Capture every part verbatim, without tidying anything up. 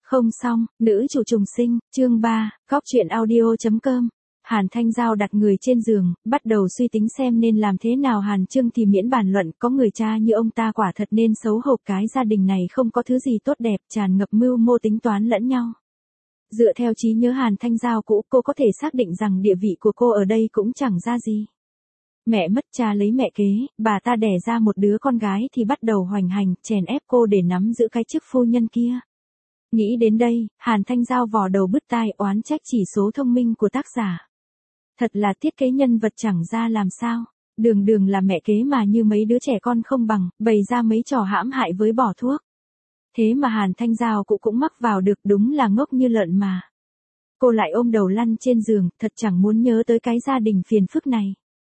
Không xong, nữ chủ trùng sinh, chương ba, góc truyện audio chấm com. Hàn Thanh Giao đặt người trên giường, bắt đầu suy tính xem nên làm thế nào Hàn Trương thì miễn bàn luận, có người cha như ông ta quả thật nên xấu hổ, cái gia đình này không có thứ gì tốt đẹp, tràn ngập mưu mô tính toán lẫn nhau. Dựa theo trí nhớ Hàn Thanh Giao cũ, cô có thể xác định rằng địa vị của cô ở đây cũng chẳng ra gì. Mẹ mất, cha lấy mẹ kế, bà ta đẻ ra một đứa con gái thì bắt đầu hoành hành, chèn ép cô để nắm giữ cái chức phu nhân kia. Nghĩ đến đây, Hàn Thanh Giao vò đầu bứt tai, oán trách chỉ số thông minh của tác giả. Thật là thiết kế nhân vật chẳng ra làm sao, đường đường là mẹ kế mà như mấy đứa trẻ con không bằng, bày ra mấy trò hãm hại với bỏ thuốc. Thế mà Hàn Thanh Giao cũng cũng mắc vào được, đúng là ngốc như lợn mà. Cô lại ôm đầu lăn trên giường, thật chẳng muốn nhớ tới cái gia đình phiền phức này.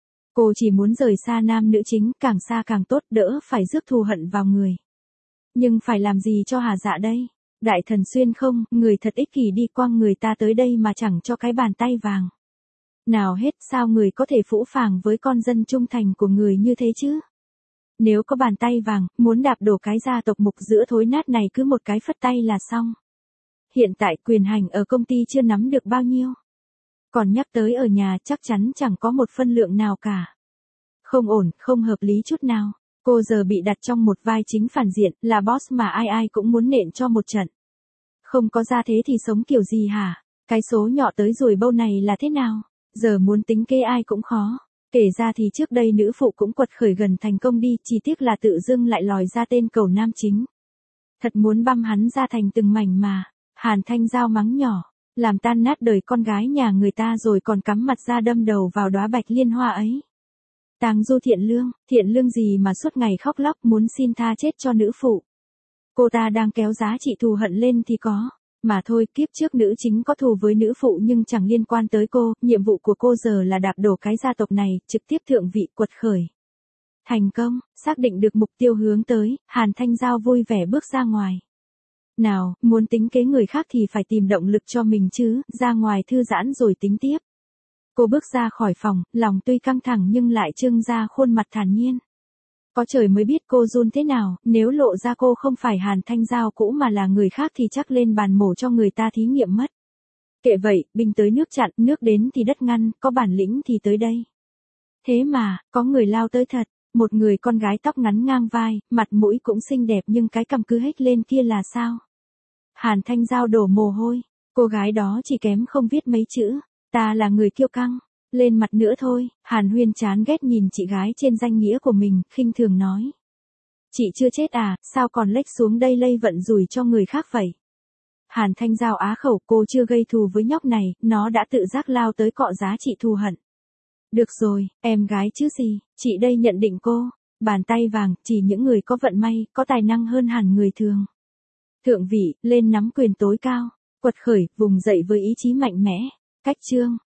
Cô chỉ muốn rời xa nam nữ chính, càng xa càng tốt, đỡ phải rước thù hận vào người. Nhưng phải làm gì cho Hà Dạ đây? Đại thần xuyên không, người thật ích kỷ đi, quăng người ta tới đây mà chẳng cho cái bàn tay vàng. Nào hết, sao người có thể phũ phàng với con dân trung thành của người như thế chứ? Nếu có bàn tay vàng, muốn đạp đổ cái gia tộc mục giữa thối nát này cứ một cái phất tay là xong. Hiện tại quyền hành ở công ty chưa nắm được bao nhiêu. Còn nhắc tới ở nhà chắc chắn chẳng có một phân lượng nào cả. Không ổn, không hợp lý chút nào. Cô giờ bị đặt trong một vai chính phản diện, là boss mà ai ai cũng muốn nện cho một trận. Không có ra thế thì sống kiểu gì hả? Cái số nhỏ tới ruồi bâu này là thế nào? Giờ muốn tính kê ai cũng khó. Kể ra thì trước đây nữ phụ cũng quật khởi gần thành công đi, chỉ tiếc là tự dưng lại lòi ra tên cầu nam chính. Thật muốn băm hắn ra thành từng mảnh mà. Hàn Thanh Giao mắng nhỏ, làm tan nát đời con gái nhà người ta rồi còn cắm mặt ra đâm đầu vào đóa bạch liên hoa ấy. Tàng Du thiện lương, thiện lương gì mà suốt ngày khóc lóc muốn xin tha chết cho nữ phụ. Cô ta đang kéo giá trị thù hận lên thì có. Mà thôi, kiếp trước nữ chính có thù với nữ phụ nhưng chẳng liên quan tới cô, nhiệm vụ của cô giờ là đạp đổ cái gia tộc này, trực tiếp thượng vị, quật khởi. Thành công, xác định được mục tiêu hướng tới, Hàn Thanh Giao vui vẻ bước ra ngoài. Nào, muốn tính kế người khác thì phải tìm động lực cho mình chứ, ra ngoài thư giãn rồi tính tiếp. Cô bước ra khỏi phòng, lòng tuy căng thẳng nhưng lại trưng ra khuôn mặt thản nhiên. Có trời mới biết cô run thế nào, nếu lộ ra cô không phải Hàn Thanh Giao cũ mà là người khác thì chắc lên bàn mổ cho người ta thí nghiệm mất. Kệ vậy, binh tới nước chặn, nước đến thì đất ngăn, có bản lĩnh thì tới đây. Thế mà, có người lao tới thật, một người con gái tóc ngắn ngang vai, mặt mũi cũng xinh đẹp nhưng cái cằm cứ hếch lên kia là sao? Hàn Thanh Giao đổ mồ hôi, cô gái đó chỉ kém không viết mấy chữ, ta là người kiêu căng. Lên mặt nữa thôi, Hàn Huyên chán ghét nhìn chị gái trên danh nghĩa của mình, khinh thường nói. Chị chưa chết à, sao còn lếch xuống đây lây vận rủi cho người khác vậy? Hàn Thanh Giao á khẩu, cô chưa gây thù với nhóc này, nó đã tự giác lao tới cọ giá trị thù hận. Được rồi, em gái chứ gì, chị đây nhận định cô, bàn tay vàng, chỉ những người có vận may, có tài năng hơn hẳn người thường. Thượng vị, lên nắm quyền tối cao, quật khởi, vùng dậy với ý chí mạnh mẽ, cách chương.